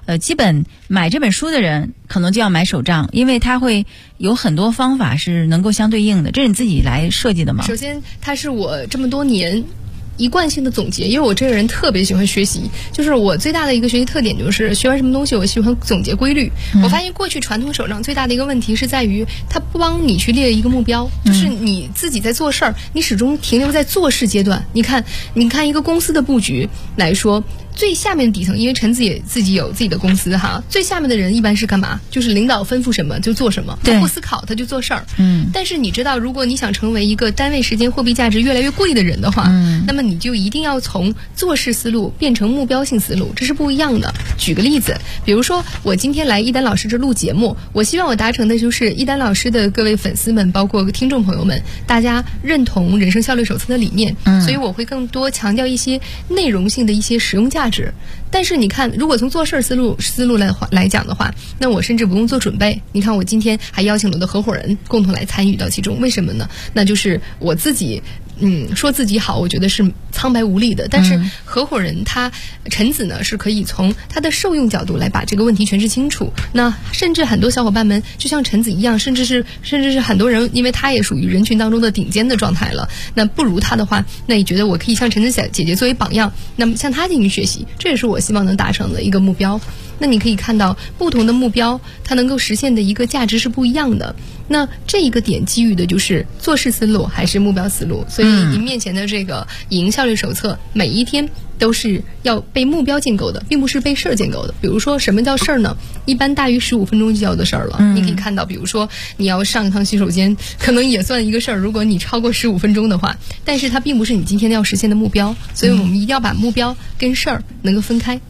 基本买这本书的人可能就要买手账，因为它会有很多方法是能够相对应的。这是你自己来设计的吗？ 首先，它是我这么多年一贯性的总结，因为我这个人特别喜欢学习，就是我最大的一个学习特点就是学完什么东西我喜欢总结规律。我发现过去传统手账最大的一个问题是在于它不帮你去列一个目标，就是你自己在做事儿，你始终停留在做事阶段。你看一个公司的布局来说，最下面的底层，因为陈子也自己有自己的公司哈，最下面的人一般是干嘛？就是领导吩咐什么就做什么，他不思考他就做事儿。但是你知道，如果你想成为一个单位时间货币价值越来越贵的人的话，那么你就一定要从做事思路变成目标性思路，这是不一样的。举个例子，比如说我今天来一丹老师这录节目，我希望我达成的就是一丹老师的各位粉丝们，包括听众朋友们，大家认同人生效率手册的理念，所以我会更多强调一些内容性的一些实用价值。但是你看，如果从做事思路来讲的话，那我甚至不用做准备。你看我今天还邀请了我的合伙人共同来参与到其中，为什么呢？那就是我自己说自己好，我觉得是苍白无力的。但是合伙人陈子呢，是可以从他的受用角度来把这个问题诠释清楚。那甚至很多小伙伴们就像陈子一样，甚至是很多人，因为他也属于人群当中的顶尖的状态了。那不如他的话，那你觉得我可以向陈子姐姐作为榜样，那么向他进行学习，这也是我希望能达成的一个目标。那你可以看到不同的目标，它能够实现的一个价值是不一样的。那这一个点基于的就是做事思路还是目标思路。所以您面前的这个影音效率手册，每一天都是要被目标建构的，并不是被事儿建构的。比如说什么叫事儿呢？一般大于15分钟就叫的事儿了。你可以看到，比如说你要上一趟洗手间，可能也算一个事儿，如果你超过15分钟的话，但是它并不是你今天要实现的目标。所以我们一定要把目标跟事儿能够分开。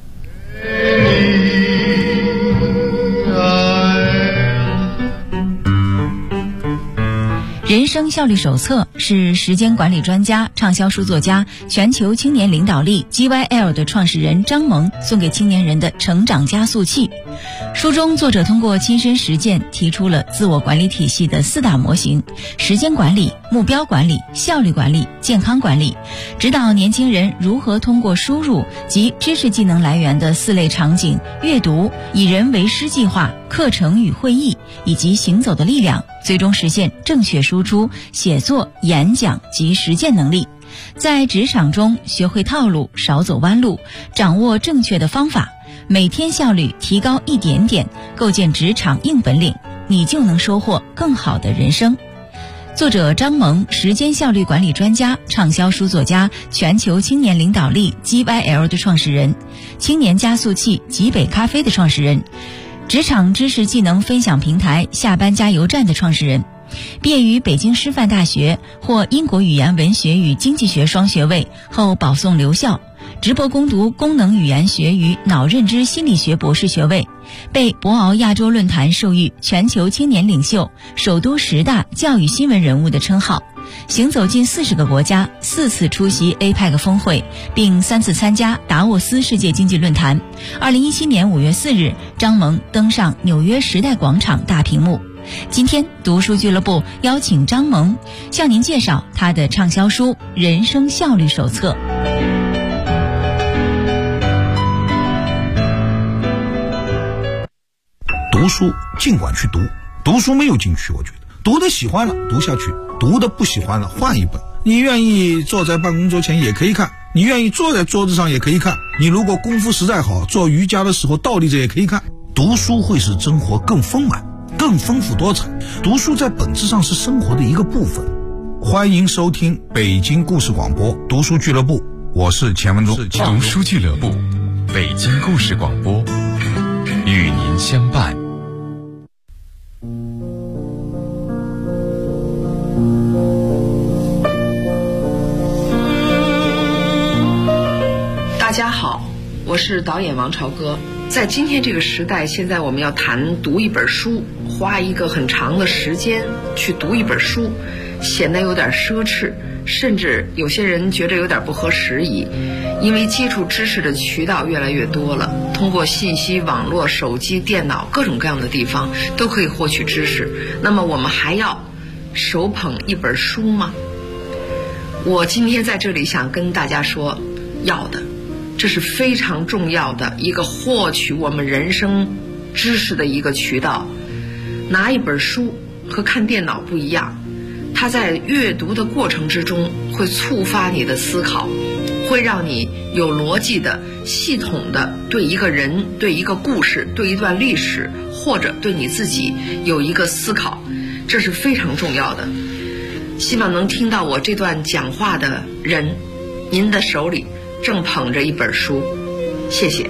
人生效率手册是时间管理专家、畅销书作家、全球青年领导力 GYL 的创始人张萌送给青年人的成长加速器。书中作者通过亲身实践提出了自我管理体系的4大模型：时间管理、目标管理、效率管理、健康管理，指导年轻人如何通过输入及知识技能来源的4类场景：阅读、以人为师计划、课程与会议以及行走的力量，最终实现正确输出、写作、演讲及实践能力。在职场中学会套路，少走弯路，掌握正确的方法，每天效率提高一点点，构建职场硬本领，你就能收获更好的人生。作者张萌，时间效率管理专家、畅销书作家，全球青年领导力 GYL 的创始人，青年加速器极北咖啡的创始人，职场知识技能分享平台下班加油站的创始人，毕业于北京师范大学，获英国语言文学与经济学双学位，后保送留校，直博攻读功能语言学与脑认知心理学博士学位，被博鳌亚洲论坛授予全球青年领袖、首都10大教育新闻人物的称号，行走近40个国家，4次出席 APEC 峰会，并3次参加达沃斯世界经济论坛。2017年5月4日，张萌登上纽约时代广场大屏幕。今天读书俱乐部邀请张萌向您介绍他的畅销书《人生效率手册》。 读书尽管去读，读书没有禁区，我觉得读的喜欢了读下去，读的不喜欢了换一本。你愿意坐在办公桌前也可以看，你愿意坐在桌子上也可以看，你如果功夫实在好，做瑜伽的时候倒立着也可以看。读书会使生活更丰满、更丰富多彩，读书在本质上是生活的一个部分。欢迎收听北京故事广播读书俱乐部，我是钱文忠。 读书俱乐部，北京故事广播，与您相伴。 大家好，我是导演王朝歌。在今天这个时代，现在我们要谈读一本书，花一个很长的时间去读一本书，显得有点奢侈，甚至有些人觉得有点不合时宜。因为接触知识的渠道越来越多了，通过信息网络、手机、电脑各种各样的地方都可以获取知识，那么我们还要手捧一本书吗？我今天在这里想跟大家说，要的。 这是非常重要的一个获取我们人生知识的一个渠道。拿一本书和看电脑不一样，它在阅读的过程之中会触发你的思考，会让你有逻辑的、系统的对一个人、对一个故事、对一段历史，或者对你自己有一个思考，这是非常重要的。希望能听到我这段讲话的人，您的手里正捧着一本书，谢谢。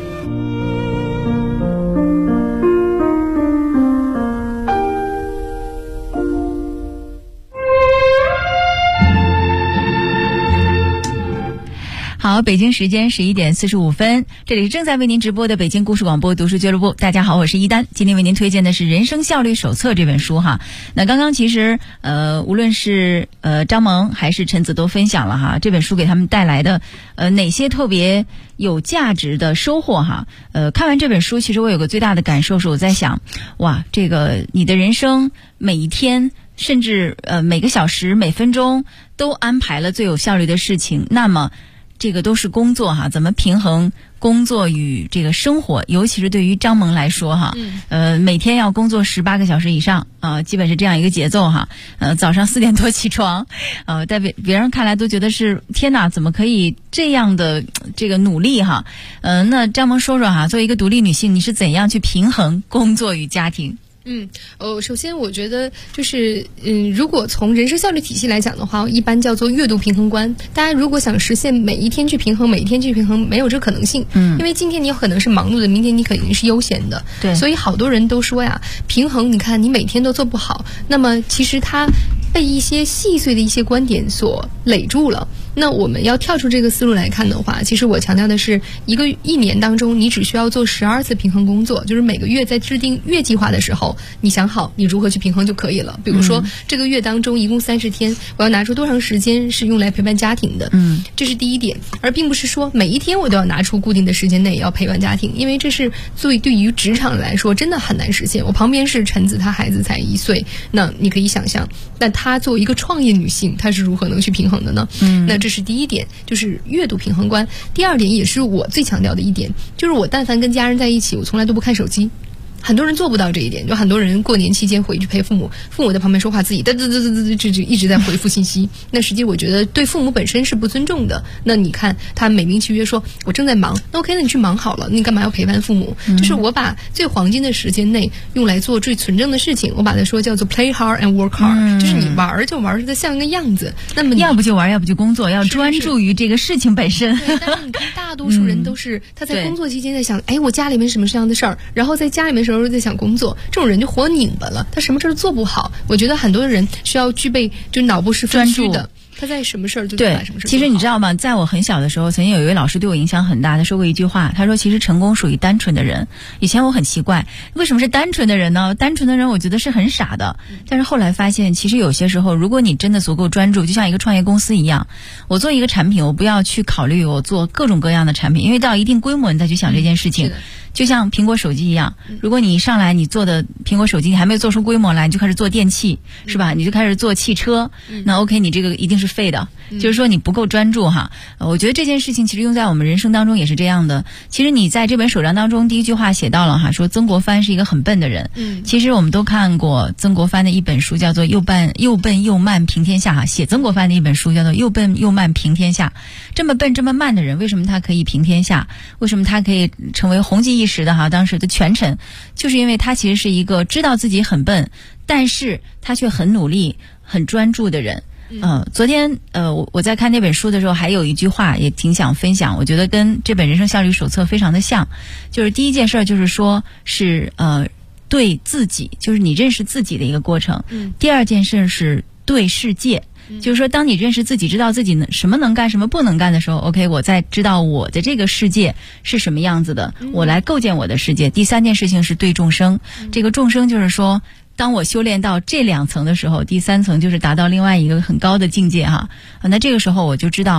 好，北京时间11点45分，这里是正在为您直播的北京故事广播读书俱乐部。大家好，我是一丹，今天为您推荐的是《人生效率手册》这本书哈。那刚刚其实无论是张萌还是陈子都分享了哈，这本书给他们带来的哪些特别有价值的收获哈。看完这本书，其实我有个最大的感受是，我在想，哇，这个你的人生每一天，甚至每个小时每分钟都安排了最有效率的事情，那么这个都是工作哈，怎么平衡工作与这个生活？尤其是对于张萌来说哈，每天要工作18个小时以上基本是这样一个节奏哈。早上4点多起床，在别人看来都觉得是天哪，怎么可以这样的这个努力哈？那张萌说说哈，作为一个独立女性，你是怎样去平衡工作与家庭？ 首先我觉得就是如果从人生效率体系来讲的话，一般叫做阅读平衡观。大家如果想实现每一天去平衡，每一天去平衡，没有这可能性。因为今天你有可能是忙碌的，明天你肯定是悠闲的。 对， 所以好多人都说呀，平衡你看你每天都做不好，那么其实它被一些细碎的一些观点所累住了。那我们要跳出这个思路来看的话，其实我强调的是一年当中你只需要做12次平衡工作，就是每个月在制定月计划的时候，你想好你如何去平衡就可以了。比如说这个月当中一共30天，我要拿出多长时间是用来陪伴家庭的，这是第一点，而并不是说每一天我都要拿出固定的时间内要陪伴家庭，因为这是对于职场来说真的很难实现。我旁边是陈子，她孩子才1岁，那你可以想象，但她作为一个创业女性，她是如何能去平衡的呢？那这是第一点，就是阅读平衡观。第二点也是我最强调的一点，就是我但凡跟家人在一起，我从来都不看手机。很多人做不到这一点，就很多人过年期间回去陪父母，父母在旁边说话，自己就一直在回复信息。那实际我觉得对父母本身是不尊重的。那你看他美名其曰说我正在忙，那 OK， 那你去忙好了，你干嘛要陪伴父母？就是我把最黄金的时间内用来做最纯正的事情，我把它说叫做 play hard and work hard，就是你玩就玩的像个样子，那么要不就玩，要不就工作，要专注于这个事情本身。 对，但是你看大多数人都是他在工作期间在想，哎，我家里面什么这样的事儿，然后在家里面时候在想工作，这种人就活拧巴了，他什么事儿都做不好。我觉得很多人需要具备就脑部是分区的，他在什么事儿就把什么事儿。 其实你知道吗？在我很小的时候，曾经有一位老师对我影响很大，他说过一句话，他说其实成功属于单纯的人。以前我很奇怪，为什么是单纯的人呢？单纯的人我觉得是很傻的。但是后来发现，其实有些时候，如果你真的足够专注，就像一个创业公司一样，我做一个产品，我不要去考虑我做各种各样的产品，因为到一定规模你再去想这件事情。就像苹果手机一样，如果你一上来你做的苹果手机你还没有做出规模来，你就开始做电器，是吧？你就开始做汽车，那 OK， 你这个一定是废的，就是说你不够专注哈。我觉得这件事情其实用在我们人生当中也是这样的。其实你在这本手账当中第一句话写到了哈，说曾国藩是一个很笨的人。其实我们都看过曾国藩的一本书叫做又笨又慢平天下哈，写曾国藩的一本书叫做又笨又慢平天下。这么笨这么慢的人，为什么他可以平天下？为什么他可以成为红极一时的哈当时的权臣？就是因为他其实是一个知道自己很笨，但是他却很努力很专注的人。昨天我在看那本书的时候，还有一句话也挺想分享，我觉得跟这本人生效率手册非常的像。就是第一件事就是说是对自己，就是你认识自己的一个过程。第二件事是对世界，就是说当你认识自己，知道自己什么能干什么不能干的时候， OK， 我在知道我的这个世界是什么样子的，我来构建我的世界。第三件事情是对众生，这个众生就是说当我修炼到这2层的时候，第3层就是达到另外一个很高的境界哈。那这个时候我就知道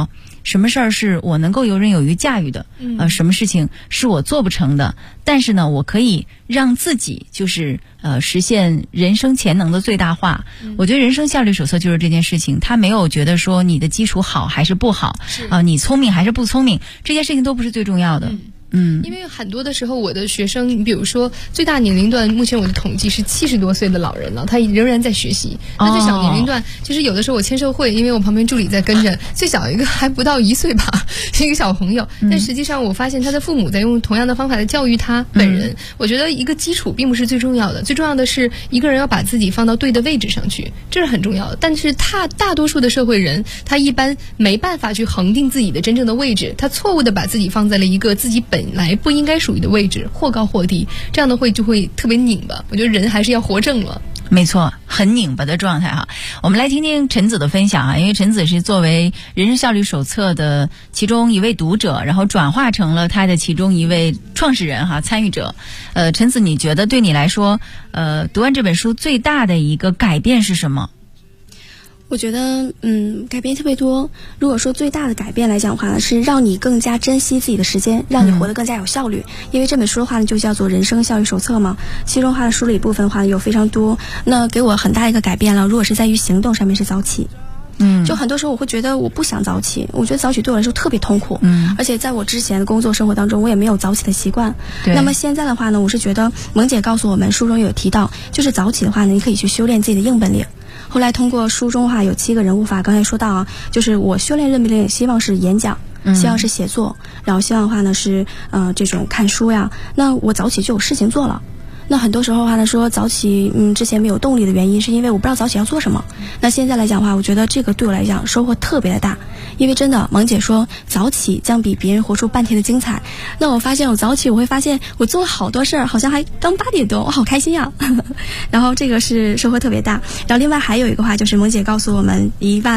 什么事儿是我能够游刃有余驾驭的，什么事情是我做不成的，但是呢，我可以让自己就是实现人生潜能的最大化。我觉得人生效率手册就是这件事情，它没有觉得说你的基础好还是不好，你聪明还是不聪明，这件事情都不是最重要的。 因为很多的时候，我的学生，你比如说最大年龄段，目前我的统计是70多岁的老人了，他仍然在学习。那最小年龄段，就是有的时候我签售会，因为我旁边助理在跟着，最小一个还不到1岁吧，是一个小朋友。但实际上我发现他的父母在用同样的方法来教育他本人。我觉得一个基础并不是最重要的，最重要的是一个人要把自己放到对的位置上去，这是很重要的。但是大多数的社会人，他一般没办法去恒定自己的真正的位置，他错误的把自己放在了一个自己本来不应该属于的位置，或高或低，这样的就会特别拧巴。我觉得人还是要活正了。 没错，很拧巴的状态哈。我们来听听陈子的分享啊，因为陈子是作为人生效率手册的其中一位读者，然后转化成了他的其中一位创始人哈，参与者。陈子，你觉得对你来说，读完这本书最大的一个改变是什么？ 我觉得改变特别多。如果说最大的改变来讲的话呢，是让你更加珍惜自己的时间，让你活得更加有效率。因为这本书的话呢就叫做人生效率手册嘛，其中的话呢梳理部分的话有非常多，那给我很大一个改变了。如果是在于行动上面是早起，就很多时候我会觉得我不想早起，我觉得早起对我来说特别痛苦，而且在我之前的工作生活当中我也没有早起的习惯。那么现在的话呢，我是觉得萌姐告诉我们，书中有提到，就是早起的话呢，你可以去修炼自己的硬本领。后来通过书中的话有7个人物法，刚才说到啊，就是我修炼硬本领，希望是演讲，希望是写作，然后希望的话呢是这种看书呀。那我早起就有事情做了。那很多时候的话呢，说早起之前没有动力的原因是因为我不知道早起要做什么。那现在来讲的话，我觉得这个对我来讲收获特别的大，因为真的萌姐说早起将比别人活出半天的精彩。那我发现我早起，我会发现我做了好多事儿，好像还刚8点多，我好开心呀然后这个是收获特别大。然后另外还有一个话就是萌姐告诉我们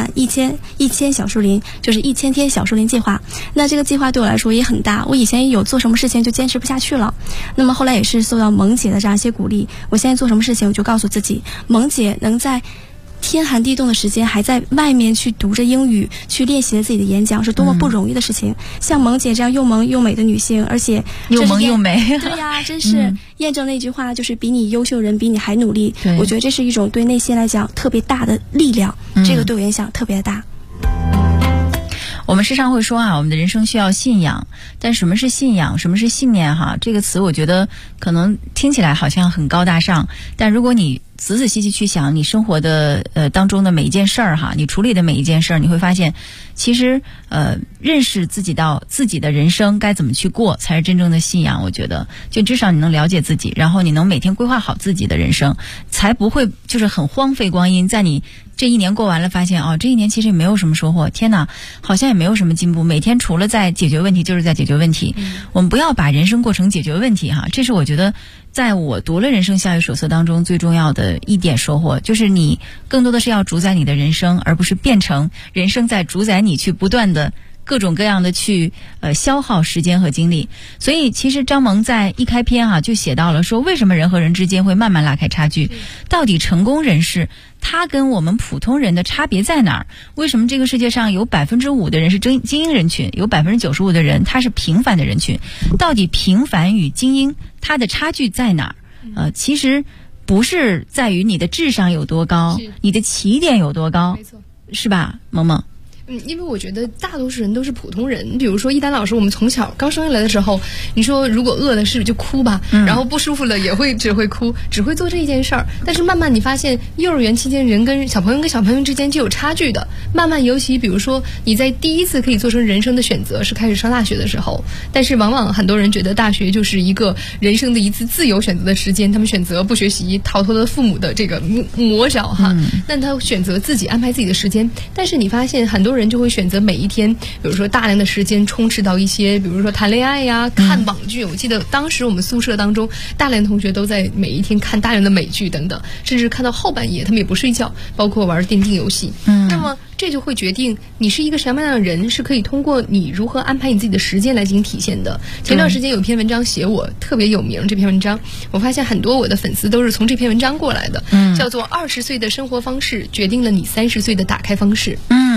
1000小树林，就是1000天小树林计划。那这个计划对我来说也很大，我以前有做什么事情就坚持不下去了，那么后来也是受到萌姐的这样一些鼓励，我现在做什么事情我就告诉自己，萌姐能在天寒地冻的时间还在外面去读着英语，去练习自己的演讲，是多么不容易的事情。像萌姐这样又萌又美的女性，而且又萌又美对呀，真是验证那句话，就是比你优秀人比你还努力。我觉得这是一种对内心来讲特别大的力量，这个对我影响特别大。 我们时常会说啊，我们的人生需要信仰，但什么是信仰，什么是信念哈？这个词我觉得可能听起来好像很高大上，但如果你仔仔细细去想你生活的当中的每一件事儿哈，你处理的每一件事儿，你会发现其实认识自己到自己的人生该怎么去过才是真正的信仰。我觉得就至少你能了解自己，然后你能每天规划好自己的人生，才不会就是很荒废光阴，在你这一年过完了发现这一年其实也没有什么收获，天哪，好像也没有什么进步，每天除了在解决问题就是在解决问题。我们不要把人生过成解决问题哈，这是我觉得在我读了人生效率手册当中最重要的一点收获，就是你更多的是要主宰你的人生，而不是变成人生在主宰你去不断的各种各样的去消耗时间和精力。所以其实张萌在一开篇就写到了说，为什么人和人之间会慢慢拉开差距，到底成功人士他跟我们普通人的差别在哪儿？为什么这个世界上有5%的人是精英人群，有95%的人他是平凡的人群？到底平凡与精英它的差距在哪儿？其实不是在于你的智商有多高，你的起点有多高， 没错， 是吧，萌萌？ 因为我觉得大多数人都是普通人。比如说一丹老师，我们从小刚生下来的时候，你说如果饿了是不是就哭吧，然后不舒服了也会只会哭，只会做这一件事儿。但是慢慢你发现幼儿园期间人跟小朋友之间就有差距的。慢慢尤其比如说你在第一次可以做成人生的选择是开始上大学的时候，但是往往很多人觉得大学就是一个人生的一次自由选择的时间，他们选择不学习，逃脱了父母的这个魔爪哈。那他选择自己安排自己的时间，但是你发现很多人就会选择每一天，比如说大量的时间充斥到一些，比如说谈恋爱呀、看网剧。我记得当时我们宿舍当中，大量同学都在每一天看大量的美剧等等，甚至看到后半夜他们也不睡觉，包括玩电竞游戏。那么这就会决定你是一个什么样的人，是可以通过你如何安排你自己的时间来进行体现的。前段时间有一篇文章写我特别有名，这篇文章我发现很多我的粉丝都是从这篇文章过来的，叫做20岁的生活方式决定了你30岁的打开方式。我觉得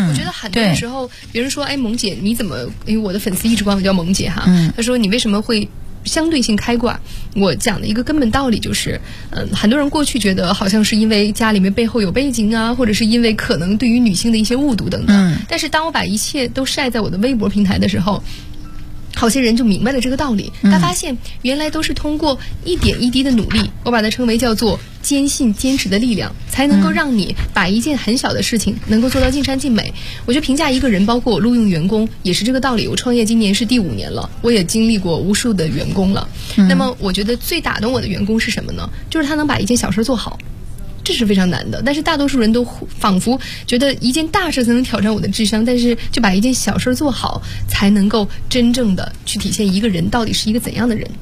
很多的时候别人说，哎，萌姐你怎么，因为我的粉丝一直管我叫萌姐哈，他说你为什么会相对性开挂？我讲的一个根本道理就是，很多人过去觉得好像是因为家里面背后有背景啊，或者是因为可能对于女性的一些误读等等。但是当我把一切都晒在我的微博平台的时候，好些人就明白了这个道理。他发现原来都是通过一点一滴的努力，我把它称为叫做坚信坚持的力量，才能够让你把一件很小的事情能够做到尽善尽美。我觉得评价一个人，包括我录用员工也是这个道理。我创业今年是第5年了，我也经历过无数的员工了。那么我觉得最打动我的员工是什么呢？就是他能把一件小事做好。这是非常难的，但是大多数人都仿佛觉得一件大事才能挑战我的智商，但是就把一件小事做好，才能够真正的去体现一个人到底是一个怎样的人。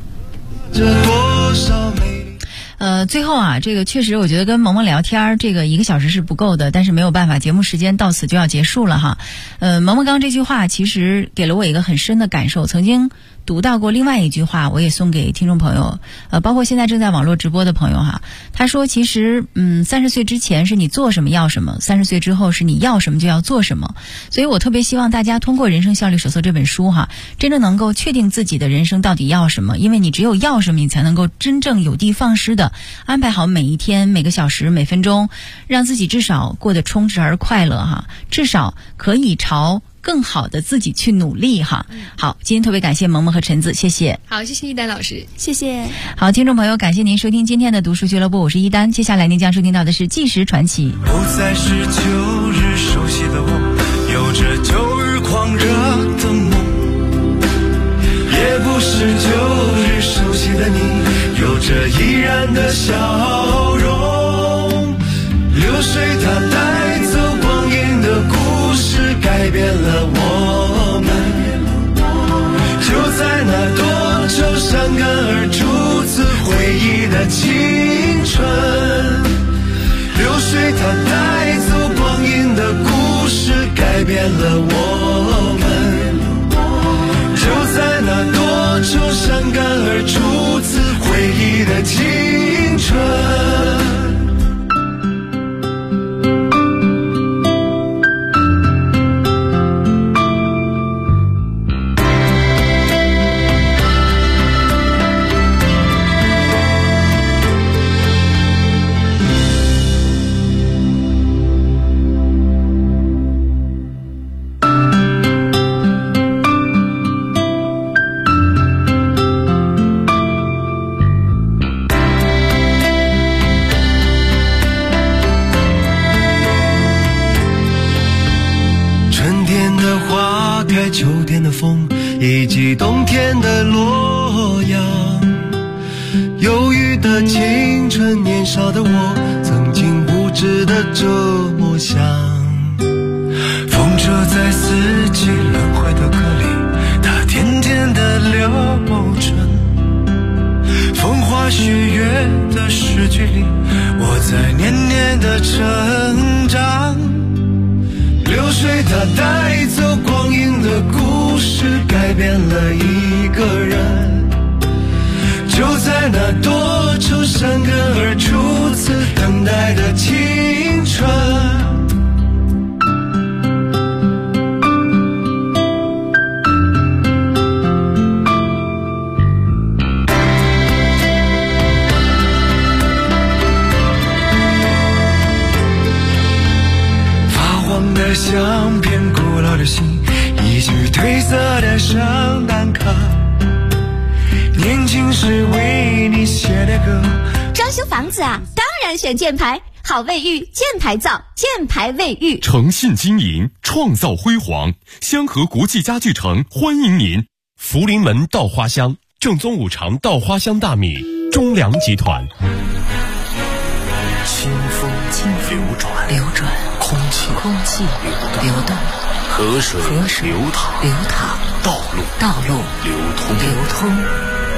最后啊，这个确实我觉得跟萌萌聊天这个1个小时是不够的，但是没有办法，节目时间到此就要结束了哈。萌萌刚刚这句话其实给了我一个很深的感受，曾经读到过另外一句话，我也送给听众朋友，包括现在正在网络直播的朋友哈。他说其实30岁之前是你做什么要什么，30岁之后是你要什么就要做什么。所以我特别希望大家通过《人生效率手册》这本书哈，真正能够确定自己的人生到底要什么，因为你只有要什么，你才能够真正有的放矢的安排好每一天、每个小时、每分钟，让自己至少过得充实而快乐哈，至少可以朝更好的自己去努力哈。好，今天特别感谢萌萌和陈子，谢谢。 好，谢谢一丹老师， 谢谢。 好，听众朋友，感谢您收听今天的读书俱乐部，我是一丹。接下来您将收听到的是纪实传奇。 不再是旧日熟悉的我，有着旧日狂热的梦，也不是旧日熟悉的你，有着依然的笑容。流水它带走光阴的故事，改变了我们。就在那多愁善感而初次回忆的青春，流水它带走光阴的故事，改变了我们。就在那多愁善感而初次回忆的青春。秋天的风以及冬天的洛阳，忧郁的青春，年少的我曾经无知的这么想。风车在四季轮回的歌里，它甜甜的流转。风花雪月的诗句里，我在年年的成长。流水它带走光阴的故事，改变了一个人。就在那多愁善感而初次等待的青春。的相片，古老的信，一句褪色的圣诞卡，年轻时为你写的歌。 装修房子啊，当然选箭牌，好卫浴，箭牌造，箭牌卫浴。 诚信经营，创造辉煌。香河国际家具城欢迎您。福临门稻花香，正宗五常稻花香大米，中粮集团。 清风流转，空气流动，河水流淌，道路流通。